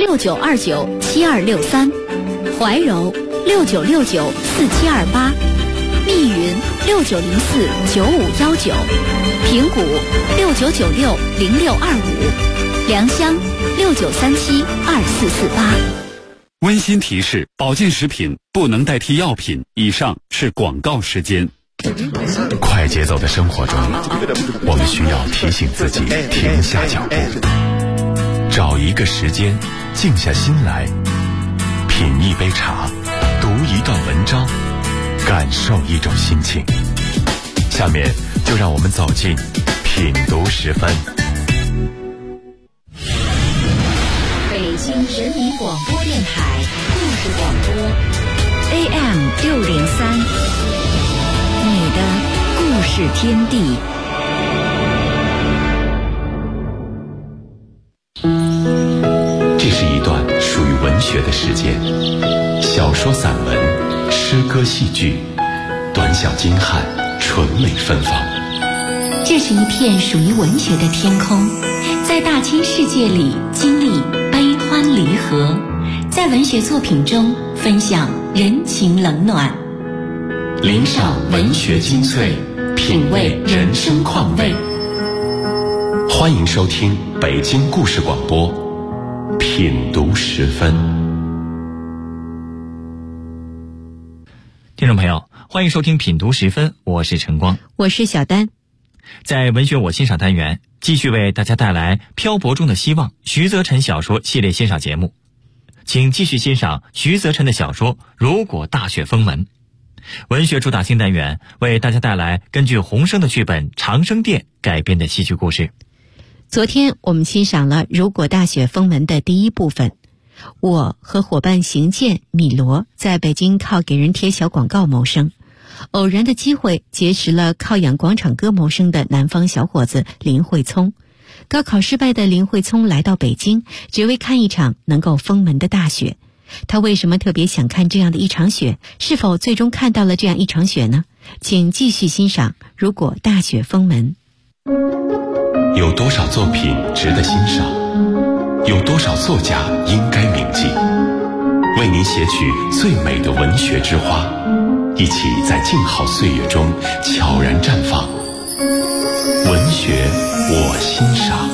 69297263，怀柔69694728，密云69049519，平谷69960625，良乡69372448。 温馨提示：保健食品不能代替药品。以上是广告时间。 快节奏的生活中，我们需要提醒自己停下脚步，找一个时间，静下心来，品一杯茶，读一段文章，感受一种心情。下面就让我们走进品读10分。 北京人民广播电台故事广播 AM603，你的故事天地。 这是一段属于文学的时间，小说、散文、诗歌、戏剧，短小精悍，纯美芬芳。 这是一片属于文学的天空，在大千世界里经历悲欢离合，在文学作品中分享人情冷暖， 领赏文学精粹，品味人生况味。欢迎收听北京故事广播品读10分。 听众朋友，欢迎收听品读10分，我是陈光， 我是小丹。 在文学我欣赏单元，继续为大家带来《漂泊中的希望》徐则臣小说系列欣赏节目，请继续欣赏徐则臣的小说《如果大雪封门》。文学主打新单元为大家带来根据洪升的剧本《长生殿》改编的戏剧故事。 昨天我们欣赏了《如果大雪封门》的第一部分，我和伙伴邢健、米罗在北京靠给人贴小广告谋生，偶然的机会结识了靠养广场歌谋生的南方小伙子林慧聪。高考失败的林慧聪来到北京，只为看一场能够封门的大雪。他为什么特别想看这样的一场雪？是否最终看到了这样一场雪呢？请继续欣赏《如果大雪封门》。 有多少作品值得欣赏？有多少作家应该铭记？为您写取最美的文学之花，一起在静好岁月中悄然绽放。文学我欣赏。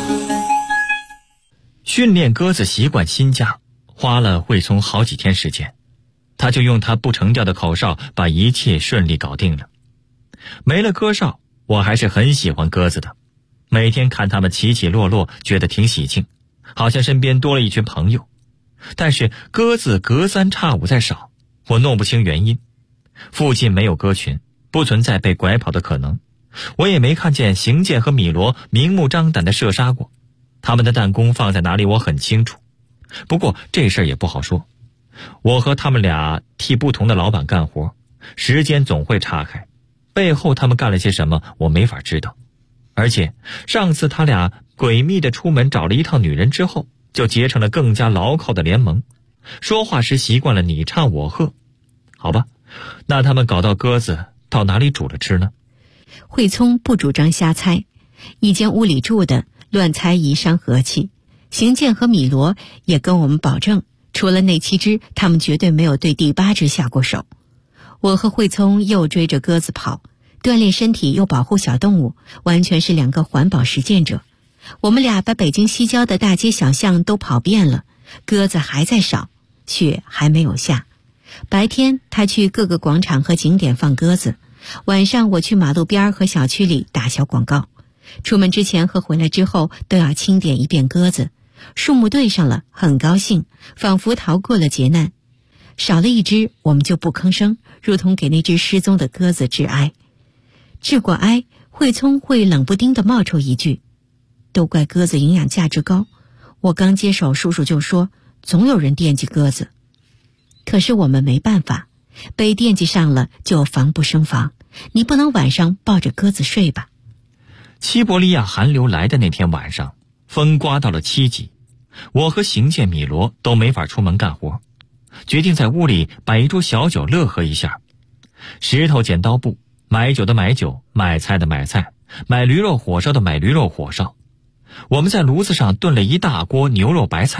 训练鸽子习惯新家，花了慧聪好几天时间，他就用他不成调的口哨把一切顺利搞定了。没了鸽哨，我还是很喜欢鸽子的，每天看它们起起落落，觉得挺喜庆，好像身边多了一群朋友。但是鸽子隔3差5在少，我弄不清原因。附近没有鸽群，不存在被拐跑的可能，我也没看见邢健和米罗明目张胆地射杀过，他们的弹弓放在哪里我很清楚。不过这事儿也不好说，我和他们俩替不同的老板干活，时间总会岔开，背后他们干了些什么我没法知道。而且上次他俩诡秘地出门找了一趟女人之后，就结成了更加牢靠的联盟，说话时习惯了你唱我和。好吧，那他们搞到鸽子到哪里煮了吃呢？ 慧聪不主张瞎猜，一间屋里住的，乱猜宜伤和气。邢健和米罗也跟我们保证，除了那7只，他们绝对没有对第8只下过手。我和慧聪又追着鸽子跑，锻炼身体又保护小动物，完全是2个环保实践者。我们俩把北京西郊的大街小巷都跑遍了，鸽子还在少，雪还没有下。白天他去各个广场和景点放鸽子，晚上我去马路边和小区里打小广告。出门之前和回来之后都要清点一遍鸽子，数目对上了，很高兴，仿佛逃过了劫难。少了一只，我们就不吭声，如同给那只失踪的鸽子致哀。致过哀，慧聪会冷不丁地冒出一句：都怪鸽子营养价值高，我刚接手叔叔就说总有人惦记鸽子。可是我们没办法，被惦记上了就防不胜防，你不能晚上抱着鸽子睡吧。 西伯利亚寒流来的那天晚上，风刮到了7级，我和邢健、米罗都没法出门干活，决定在屋里摆一桌小酒乐呵一下。石头剪刀布，买酒的买酒，买菜的买菜，买驴肉火烧的买驴肉火烧。我们在炉子上炖了一大锅牛肉白菜，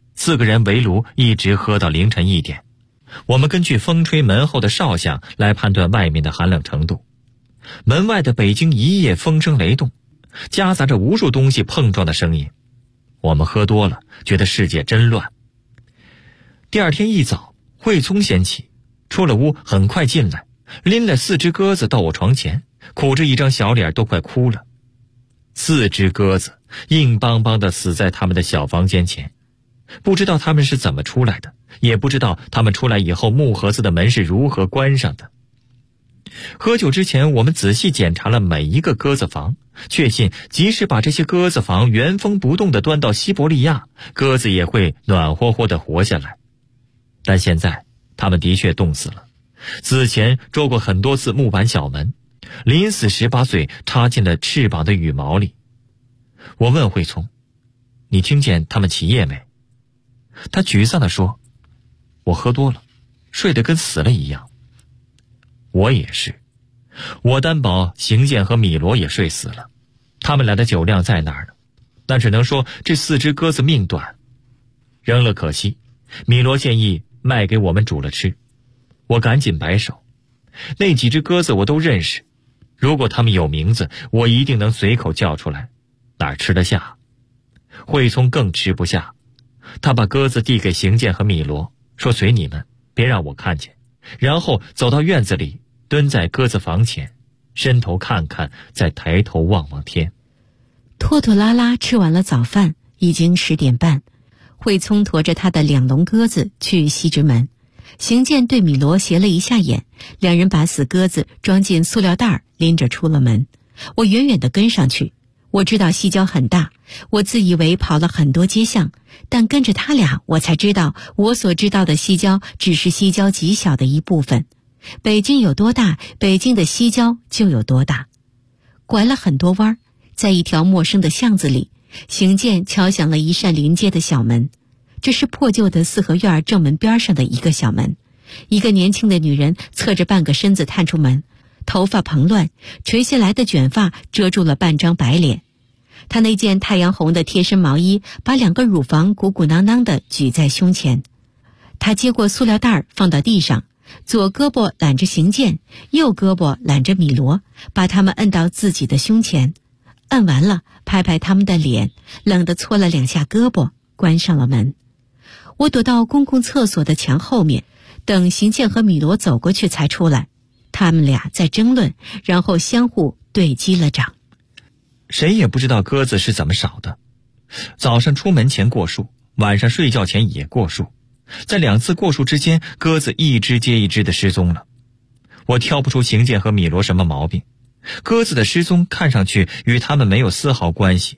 4个人围炉一直喝到凌晨1点。我们根据风吹门后的哨响来判断外面的寒冷程度。门外的北京一夜风声雷动，夹杂着无数东西碰撞的声音。我们喝多了，觉得世界真乱。第二天一早，慧聪先起，出了屋，很快进来，拎了4只鸽子到我床前，苦着一张小脸都快哭了。4只鸽子硬邦邦地死在他们的小房间前，不知道他们是怎么出来的，也不知道他们出来以后木盒子的门是如何关上的。喝酒之前，我们仔细检查了每一个鸽子房，确信即使把这些鸽子房原封不动地端到西伯利亚，鸽子也会暖和和地活下来。但现在它们的确冻死了。死前捉过很多次木板小门，临死时把嘴插进了翅膀的羽毛里。我问慧聪：“你听见他们起夜没？”他沮丧地说：“我喝多了，睡得跟死了一样。”我也是，我担保邢健和米罗也睡死了，他们俩的酒量在那儿呢。那只能说这4只鸽子命短，扔了可惜。米罗建议卖给我们煮了吃，我赶紧摆手。那几只鸽子我都认识，如果他们有名字，我一定能随口叫出来，哪吃得下？慧聪更吃不下，他把鸽子递给邢健和米罗，说随你们，别让我看见。然后走到院子里，蹲在鸽子房前，伸头看看，再抬头望望天。 拖拖拉拉吃完了早饭，已经10点半。慧聪驮着他的2笼鸽子去西直门，邢健对米罗斜了一下眼，两人把死鸽子装进塑料袋，拎着出了门。我远远地跟上去。我知道西郊很大，我自以为跑了很多街巷，但跟着他俩，我才知道我所知道的西郊只是西郊极小的一部分。北京有多大，北京的西郊就有多大。拐了很多弯，在一条陌生的巷子里，邢健敲响了一扇临街的小门。这是破旧的4合院正门边上的一个小门。一个年轻的女人侧着半个身子探出门，头发蓬乱，垂下来的卷发遮住了半张白脸。她那件太阳红的贴身毛衣把2个乳房鼓鼓囊囊地举在胸前。她接过塑料袋放到地上，左胳膊揽着邢健，右胳膊揽着米罗，把他们摁到自己的胸前。摁完了，拍拍他们的脸，冷地搓了2下胳膊，关上了门。我躲到公共厕所的墙后面，等邢健和米罗走过去才出来。他们俩在争论，然后相互对击了掌。 谁也不知道鸽子是怎么少的。早上出门前过数，晚上睡觉前也过数，在2次过数之间，鸽子一只接一只的失踪了。我挑不出邢健和米罗什么毛病，鸽子的失踪看上去与他们没有丝毫关系。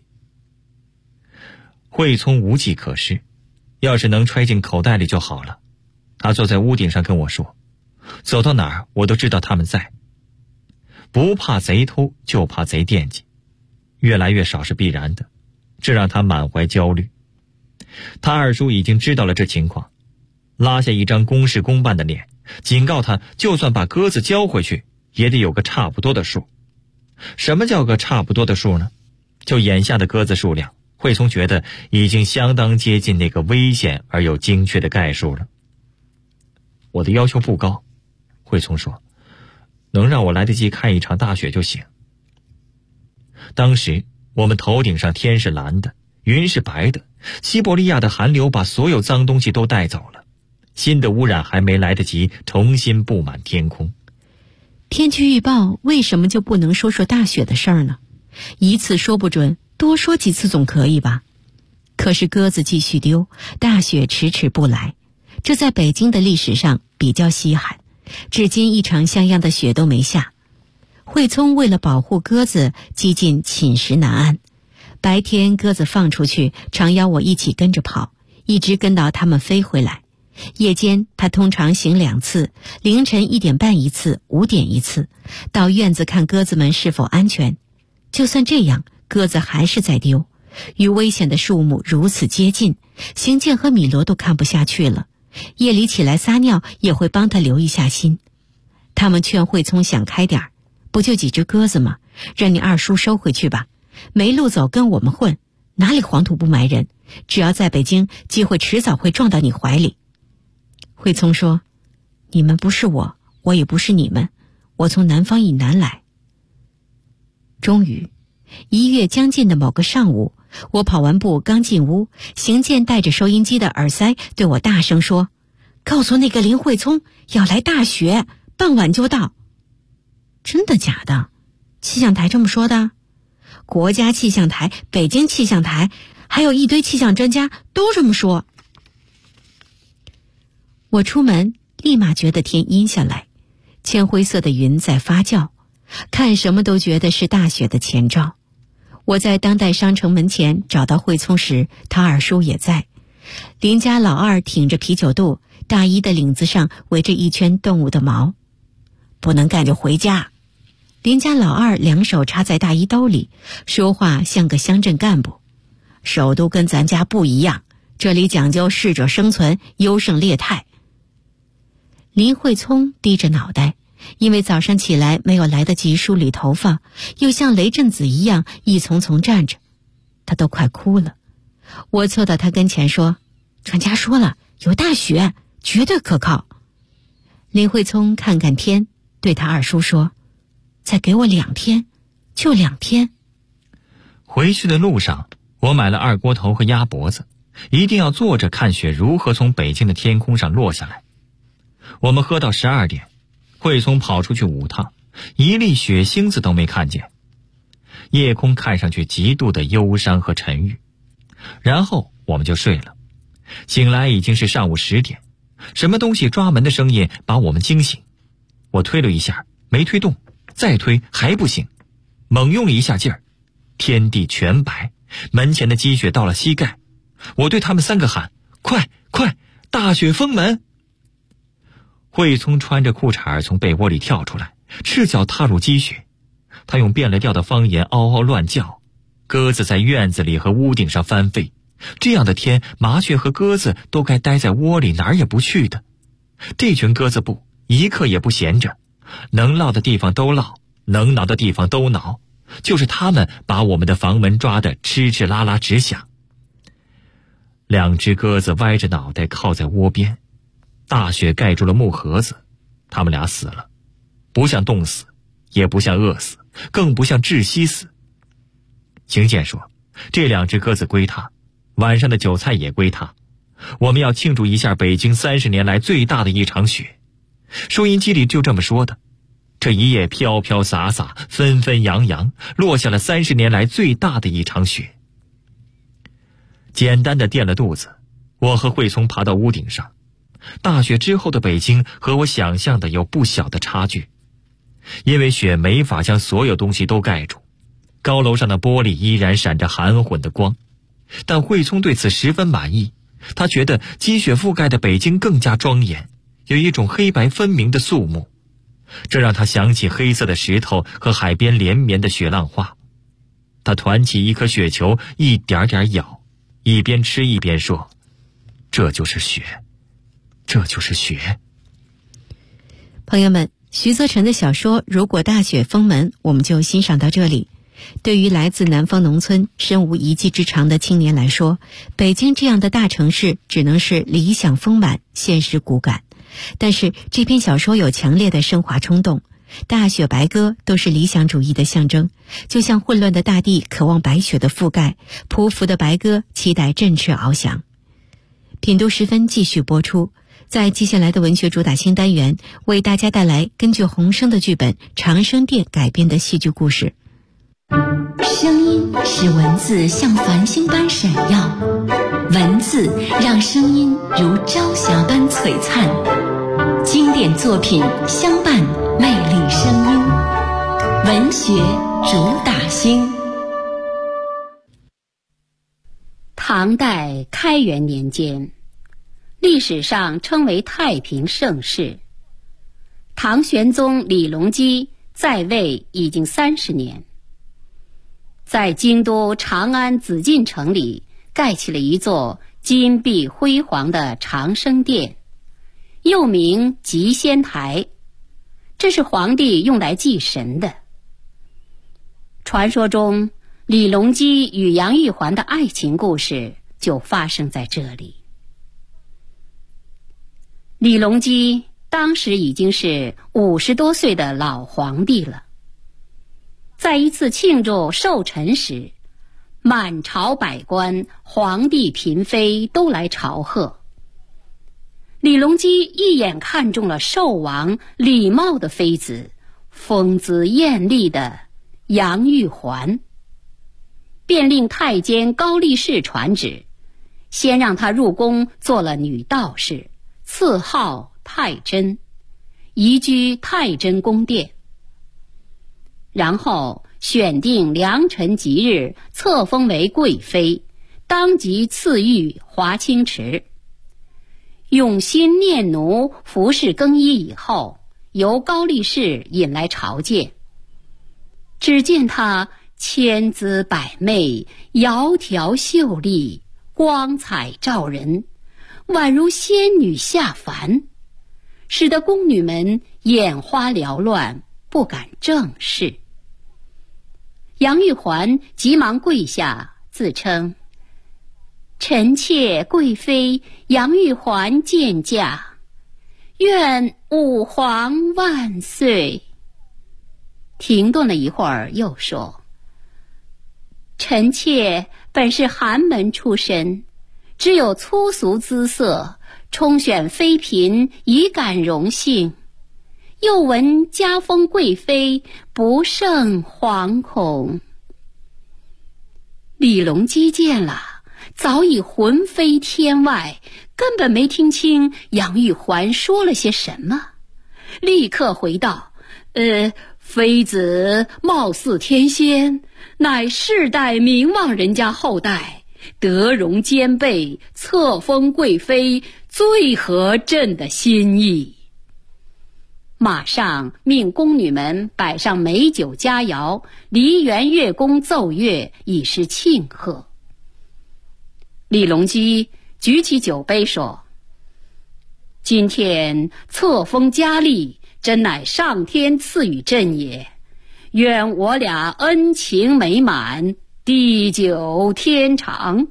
慧聪无计可施，要是能揣进口袋里就好了。他坐在屋顶上跟我说，走到哪儿我都知道他们在。不怕贼偷，就怕贼惦记，越来越少是必然的，这让他满怀焦虑。他二叔已经知道了这情况，拉下一张公事公办的脸，警告他就算把鸽子交回去，也得有个差不多的数。什么叫个差不多的数呢？就眼下的鸽子数量，慧聪觉得已经相当接近那个危险而又精确的概数了。我的要求不高，慧聪说，能让我来得及看一场大雪就行。当时我们头顶上天是蓝的，云是白的，西伯利亚的寒流把所有脏东西都带走了，新的污染还没来得及重新布满天空。 天气预报为什么就不能说说大雪的事儿呢？一次说不准，多说几次总可以吧？可是鸽子继续丢，大雪迟迟不来，这在北京的历史上比较稀罕，至今一场像样的雪都没下。慧聪为了保护鸽子，几近寝食难安。白天鸽子放出去，常邀我一起跟着跑，一直跟到它们飞回来。夜间他通常行2次，凌晨1点半一次，5点一次，到院子看鸽子们是否安全。就算这样，鸽子还是在丢，与危险的树木如此接近，邢健和米罗都看不下去了，夜里起来撒尿也会帮他留一下心。他们劝慧聪想开点儿，不就几只鸽子吗？让你二叔收回去吧，没路走跟我们混， 哪里黄土不埋人，只要在北京，机会迟早会撞到你怀里。惠聪说，你们不是我，我也不是你们，我从南方以南来。终于1月将近的某个上午，我跑完步刚进屋，邢健带着收音机的耳塞对我大声说，告诉那个林惠聪要来大雪，傍晚就到。真的假的？气象台这么说的？国家气象台、北京气象台，还有一堆气象专家都这么说。我出门立马觉得天阴下来，铅灰色的云在发酵，看什么都觉得是大雪的前兆。我在当代商城门前找到惠聪时，他二叔也在。邻家老二挺着啤酒肚，大衣的领子上围着一圈动物的毛。不能干就回家。邻家老二两手插在大衣兜里，说话像个乡镇干部。首都跟咱家不一样，这里讲究适者生存，优胜劣汰。林惠聪低着脑袋，因为早上起来没有来得及梳理头发，又像雷震子一样一丛丛站着，他都快哭了。我凑到他跟前说，专家说了，有大雪，绝对可靠。林惠聪看看天，对他二叔说，再给我2天，就2天。 回去的路上，我买了二锅头和鸭脖子，一定要坐着看雪如何从北京的天空上落下来。我们喝到12点，惠聪跑出去5趟，一粒雪星子都没看见。夜空看上去极度的忧伤和沉郁。然后我们就睡了。醒来已经是上午10点，什么东西抓门的声音把我们惊醒。我推了一下，没推动，再推还不行，猛用了一下劲儿，天地全白，门前的积雪到了膝盖。我对他们3个喊，快快，大雪封门。惠聪穿着裤衩从被窝里跳出来，赤脚踏入积雪。他用变了调的方言嗷嗷乱叫，鸽子在院子里和屋顶上翻飞。这样的天，麻雀和鸽子都该待在窝里，哪儿也不去的。这群鸽子不一刻也不闲着，能落的地方都落，能挠的地方都挠，就是他们把我们的房门抓得哧哧啦啦直响。2只鸽子歪着脑袋靠在窝边，大雪盖住了木盒子，他们俩死了，不像冻死，也不像饿死，更不像窒息死。邢健说，这2只鸽子归他，晚上的酒菜也归他，我们要庆祝一下北京30年来最大的一场雪。收音机里就这么说的。这一夜飘飘洒洒，纷纷扬扬，落下了30年来最大的一场雪。简单的垫了肚子，我和惠聪爬到屋顶上。大雪之后的北京和我想象的有不小的差距，因为雪没法将所有东西都盖住，高楼上的玻璃依然闪着含混的光。但惠聪对此十分满意，他觉得积雪覆盖的北京更加庄严，有一种黑白分明的肃穆，这让他想起黑色的石头和海边连绵的雪浪花。他团起一颗雪球，一点点咬，一边吃一边说，这就是雪，这就是雪。 朋友们，徐则臣的小说《如果大雪封门》我们就欣赏到这里。对于来自南方农村身无一技之长的青年来说，北京这样的大城市只能是理想丰满，现实骨感。但是这篇小说有强烈的升华冲动，大雪白鸽都是理想主义的象征，就像混乱的大地渴望白雪的覆盖，匍匐的白鸽期待振翅翱翔。品读时分继续播出，在接下来的文学主打新单元，为大家带来根据洪升的剧本《长生殿》改编的戏剧故事。 声音使文字像繁星般闪耀，文字让声音如朝霞般璀璨。经典作品相伴，魅力声音，文学主打星。唐代开元年间，历史上称为太平盛世。唐玄宗李隆基在位已经30年。在京都长安紫禁城里盖起了一座金碧辉煌的长生殿，又名集仙台，这是皇帝用来祭神的。传说中， 李隆基与杨玉环的爱情故事就发生在这里。李隆基当时已经是50多岁的老皇帝了。在一次庆祝寿辰时，满朝百官、皇帝嫔妃都来朝贺。李隆基一眼看中了寿王李瑁的妃子，风姿艳丽的杨玉环，便令太监高力士传旨，先让她入宫做了女道士，赐号太真，移居太真宫殿。然后选定良辰吉日，册封为贵妃，当即赐予华清池。用心念奴服侍更衣以后，由高力士引来朝见。只见她千姿百媚，窈窕秀丽，光彩照人，宛如仙女下凡，使得宫女们眼花缭乱，不敢正视。杨玉环急忙跪下，自称臣妾贵妃杨玉环见驾，愿武皇万岁。停顿了一会儿，又说，臣妾本是寒门出身，只有粗俗姿色，充选妃嫔，以感荣幸。又闻加封贵妃，不胜惶恐。李隆基见了，早已魂飞天外，根本没听清杨玉环说了些什么，立刻回道：妃子貌似天仙，乃世代名望人家后代，德容兼备，册封贵妃，最合朕的心意。马上命宫女们摆上美酒佳肴，梨园乐宫奏乐，以示庆贺。李隆基举起酒杯说：今天册封佳丽，真乃上天赐予朕也，愿我俩恩情美满，地久天长。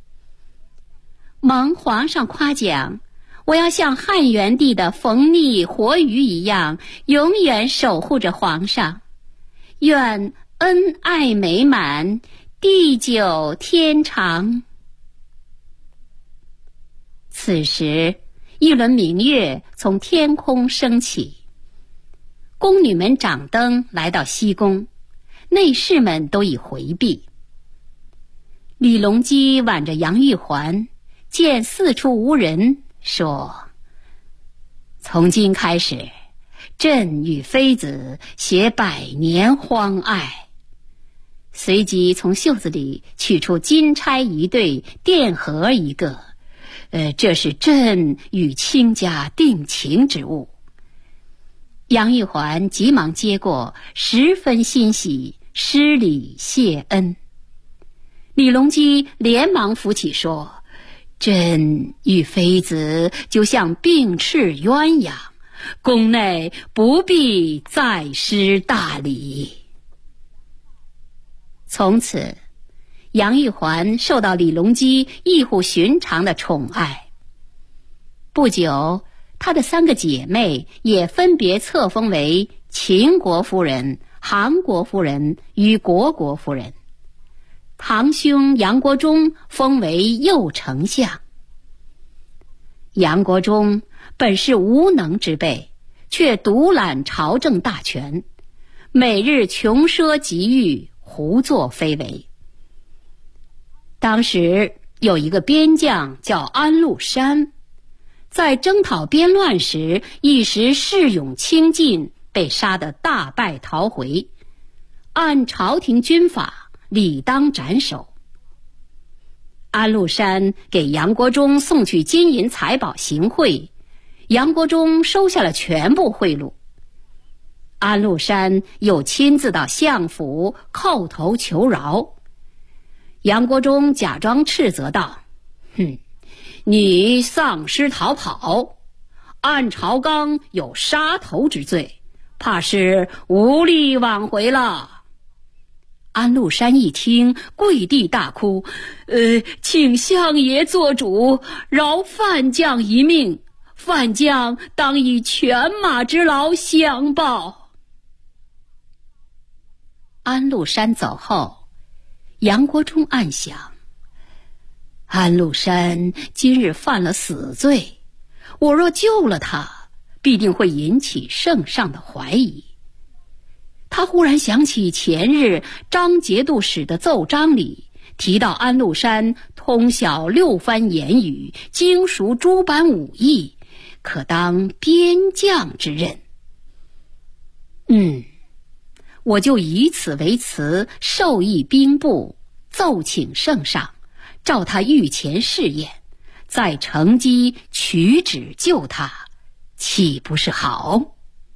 蒙皇上夸奖，我要像汉元帝的冯逆、活鱼一样，永远守护着皇上，愿恩爱美满，地久天长。此时，一轮明月从天空升起，宫女们掌灯来到西宫，内侍们都已回避。李隆基挽着杨玉环，见四处无人，说：从今开始，朕与妃子携百年荒爱。随即从袖子里取出金钗一对，钿盒一个，这是朕与卿家定情之物。杨玉环急忙接过，十分欣喜，施礼谢恩。李隆基连忙扶起说：朕与妃子就像并翅鸳鸯，宫内不必再施大礼。从此，杨玉环受到李隆基异乎寻常的宠爱。不久，她的3个姐妹也分别册封为秦国夫人、韩国夫人与虢国夫人。堂兄杨国忠封为右丞相。杨国忠本是无能之辈，却独揽朝政大权，每日穷奢极欲，胡作非为。当时有一个边将叫安禄山，在征讨边乱时，一时恃勇轻进，被杀得大败逃回，按朝廷军法，理当斩首。安禄山给杨国忠送去金银财宝行贿，杨国忠收下了全部贿赂。安禄山又亲自到相府叩头求饶。杨国忠假装斥责道：你丧失逃跑，按朝纲有杀头之罪，怕是无力挽回了。 安禄山一听，跪地大哭：“请相爷做主，饶范将一命，范将当以犬马之劳相报。”安禄山走后，杨国忠暗想：安禄山今日犯了死罪，我若救了他，必定会引起圣上的怀疑。他忽然想起前日张节度使的奏章里提到安禄山通晓6番言语，精熟诸般武艺，可当边将之任。我就以此为辞，授意兵部，奏请圣上照他御前试验，再乘机取旨救他，岂不是好？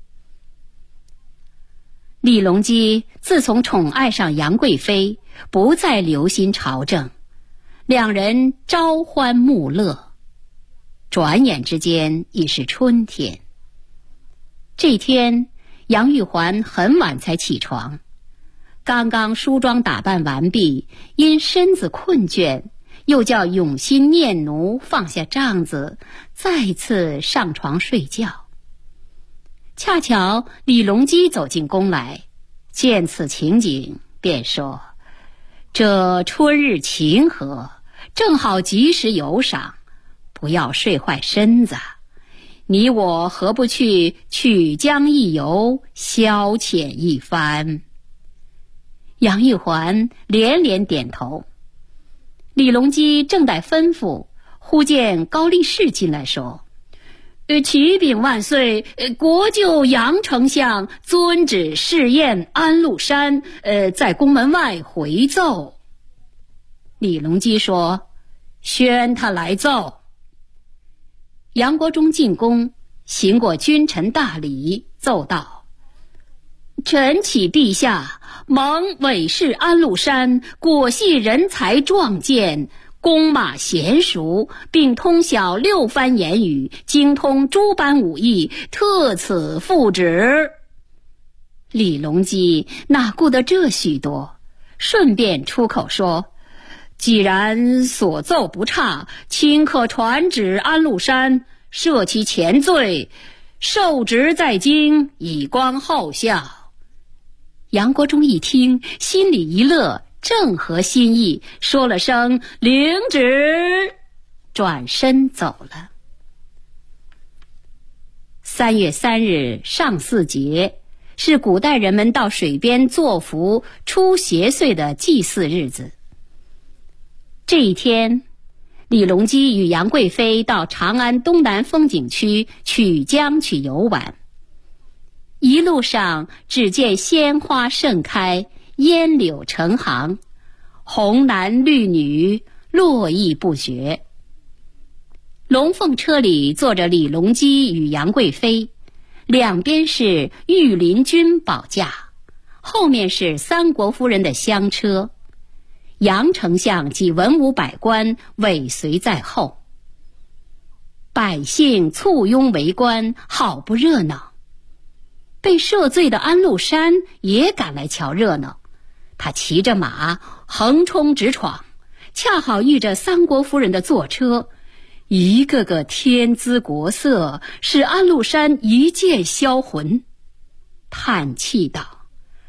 李隆基自从宠爱上杨贵妃，不再留心朝政，两人朝欢暮乐。转眼之间已是春天。这天，杨玉环很晚才起床，刚刚梳妆打扮完毕，因身子困倦，又叫永新念奴放下帐子，再次上床睡觉。恰巧李隆基走进宫来，见此情景，便说：“这春日晴和，正好及时游赏，不要睡坏身子。你我何不去曲江一游，消遣一番？”杨玉环连连点头。李隆基正待吩咐，忽见高力士进来说：“启禀万岁，国舅杨丞相遵旨试验安禄山，在宫门外回奏。”李隆基说：“宣他来奏。”杨国忠进宫，行过君臣大礼，奏道：“臣启陛下，蒙委事安禄山，果系人才壮健，弓马娴熟，并通晓6番言语，精通诸般武艺，特此复旨。”李隆基哪顾得这许多，顺便出口说：“既然所奏不差，卿可传旨安禄山，赦其前罪，受职在京，以光后效。”杨国忠一听，心里一乐，正合心意，说了声“领旨”，转身走了。3月3日上巳节，是古代人们到水边作福出邪祟的祭祀日子。这一天，李隆基与杨贵妃到长安东南风景区曲江去游玩。一路上只见鲜花盛开，烟柳成行，红男绿女络绎不绝。龙凤车里坐着李隆基与杨贵妃，两边是御林军保驾，后面是三国夫人的厢车，杨丞相及文武百官尾随在后。百姓簇拥围观，好不热闹。被赦罪的安禄山也赶来瞧热闹，他骑着马横冲直闯，恰好遇着三国夫人的坐车，一个个天姿国色，使安禄山一见销魂，叹气道：“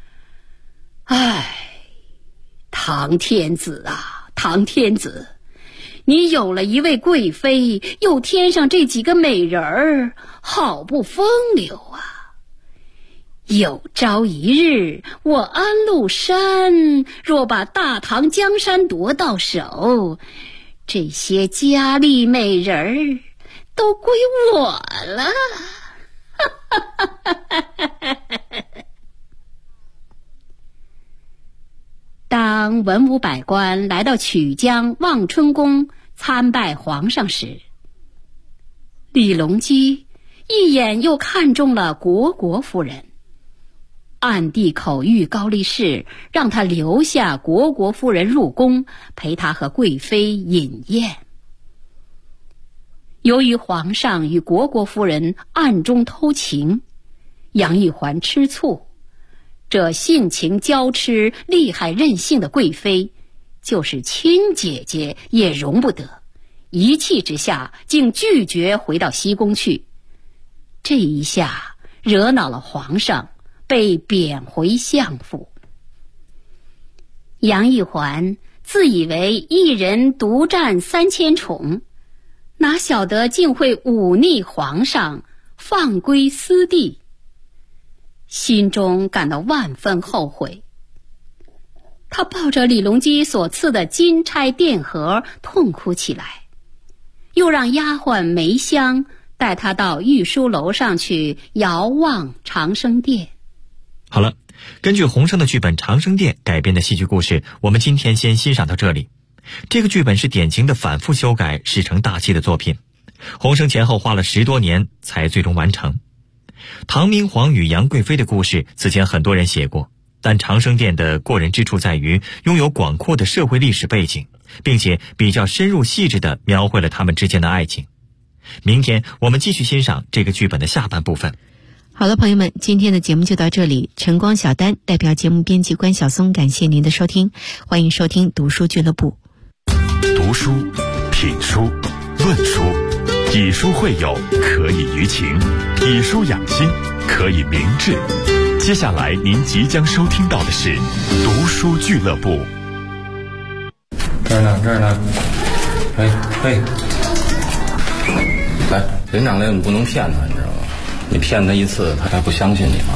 唉，唐天子啊，唐天子，你有了一位贵妃，又添上这几个美人儿，好不风流啊！有朝一日，我安禄山若把大唐江山夺到手，这些佳丽美人儿都归我了。”当文武百官来到曲江望春宫参拜皇上时，李隆基一眼又看中了国夫人，暗地口谕高力士，让他留下国夫人入宫，陪他和贵妃饮宴。由于皇上与国夫人暗中偷情，杨玉环吃醋， 这性情娇痴、厉害任性的贵妃，就是亲姐姐也容不得，一气之下竟拒绝回到西宫去。这一下惹恼了皇上，被贬回相府。杨玉环自以为一人独占3000宠，哪晓得竟会忤逆皇上，放归私地，心中感到万分后悔。他抱着李隆基所赐的金钗电盒痛哭起来，又让丫鬟梅香带他到御书楼上去遥望长生殿。 好了，根据洪升的剧本《长生殿》改编的戏剧故事，我们今天先欣赏到这里。这个剧本是典型的反复修改事成大器的作品，洪升前后花了10多年才最终完成。唐明皇与杨贵妃的故事此前很多人写过，但长生殿的过人之处在于拥有广阔的社会历史背景，并且比较深入细致地描绘了他们之间的爱情。明天我们继续欣赏这个剧本的下半部分。 好了，朋友们，今天的节目就到这里。晨光小丹代表节目编辑关晓松，感谢您的收听，欢迎收听读书俱乐部。 读书、品书、论书，以书会友，可以娱情；以书养心，可以明志。接下来您即将收听到的是读书俱乐部。 这儿呢，嘿，来，人长来你不能骗他，你知道吗？你骗他一次，他还不相信你吗？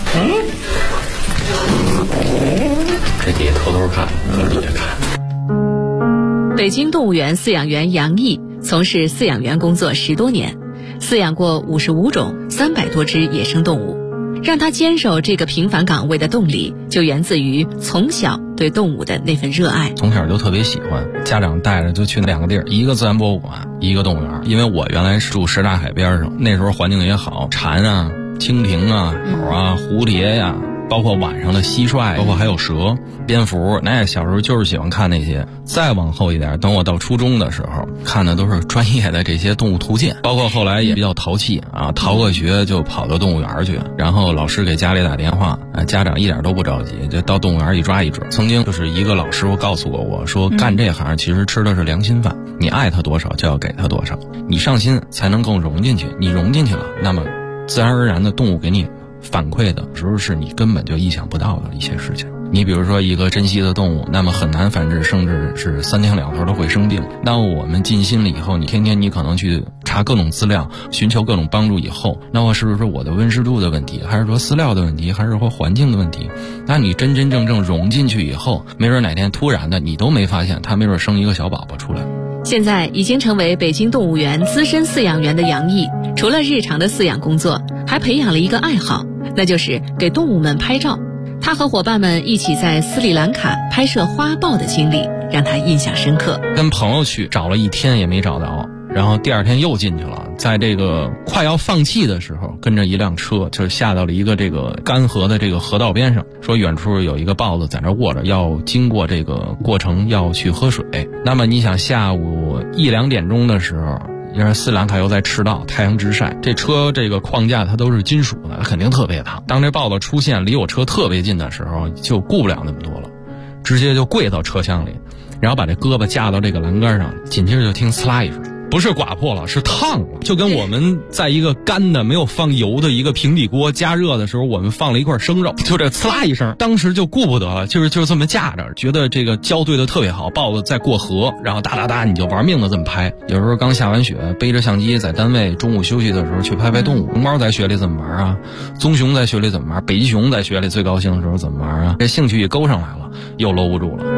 这底下偷偷看，从底下看。 北京动物园饲养员杨毅从事饲养员工作10多年，饲养过55种300多只野生动物。让他坚守这个平凡岗位的动力，就源自于从小对动物的那份热爱。 从小就特别喜欢，家长带着就去2个地儿，一个自然博物馆，一个动物园。因为我原来是住什刹海边上，那时候环境也好，蝉啊、蜻蜓啊、鸟啊、蝴蝶呀，包括晚上的蟋蟀，包括还有蛇、蝙蝠，那小时候就是喜欢看那些。再往后一点，等我到初中的时候，看的都是专业的这些动物图鉴，包括后来也比较淘气啊，逃个学就跑到动物园去，然后老师给家里打电话，家长一点都不着急，就到动物园一抓一准。曾经就是一个老师傅告诉过我说，干这行其实吃的是良心饭，你爱他多少就要给他多少，你上心才能更融进去，你融进去了，那么自然而然的动物给你反馈的时候是你根本就意想不到的一些事情。你比如说一个珍稀的动物，那么很难繁殖，甚至是3天2头都会生病。那我们尽心了以后，你天天你可能去查各种资料，寻求各种帮助以后，那么是不是我的温湿度的问题，还是说饲料的问题，还是说环境的问题？那你真真正正融进去以后，没准哪天突然的你都没发现，它没准生一个小宝宝出来。 现在已经成为北京动物园资深饲养员的杨毅，除了日常的饲养工作，还培养了一个爱好，那就是给动物们拍照。他和伙伴们一起在斯里兰卡拍摄花豹的经历让他印象深刻。 跟朋友去找了1天也没找到，然后第2天又进去了，在这个快要放弃的时候，跟着一辆车就下到了一个这个干涸的这个河道边上，说远处有一个豹子在那卧着，要经过这个过程要去喝水。那么你想下午1、2点钟的时候，因为斯里兰卡又在赤道，太阳直晒，这车这个框架它都是金属的，它肯定特别烫。当这豹子出现离我车特别近的时候，就顾不了那么多了，直接就跪到车厢里，然后把这胳膊架到这个栏杆上，紧接着就听呲啦一声，不是刮破了，是烫了，就跟我们在一个干的没有放油的一个平底锅加热的时候，我们放了一块生肉，就这呲啦一声，当时就顾不得了，就这么架着，觉得这个胶对的特别好，豹子在过河，然后哒哒哒你就玩命的这么拍。有时候刚下完雪，背着相机在单位中午休息的时候去拍拍动物。熊猫在雪里怎么玩啊？棕熊在雪里怎么玩？北极熊在雪里最高兴的时候怎么玩啊？这兴趣一勾上来了，又搂不住了。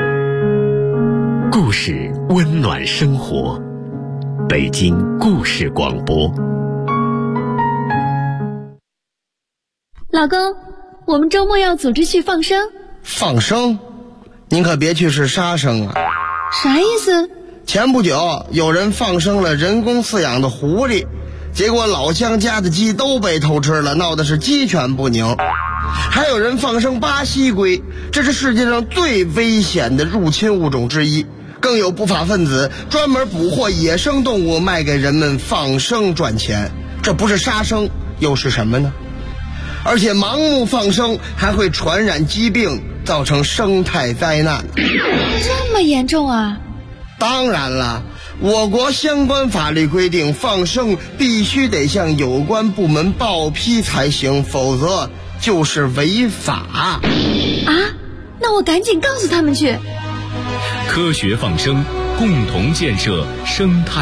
故事温暖生活，北京故事广播。 老公，我们周末要组织去放生。 放生？您可别去是杀生啊！ 啥意思？ 前不久有人放生了人工饲养的狐狸，结果老乡家的鸡都被偷吃了，闹的是鸡犬不宁。还有人放生巴西龟，这是世界上最危险的入侵物种之一。更有不法分子专门捕获野生动物卖给人们放生赚钱，这不是杀生又是什么呢？ 而且盲目放生还会传染疾病，造成生态灾难。 这么严重啊？ 当然了，我国相关法律规定，放生必须得向有关部门报批才行，否则就是违法。 啊？那我赶紧告诉他们去。 科学放生，共同建设生态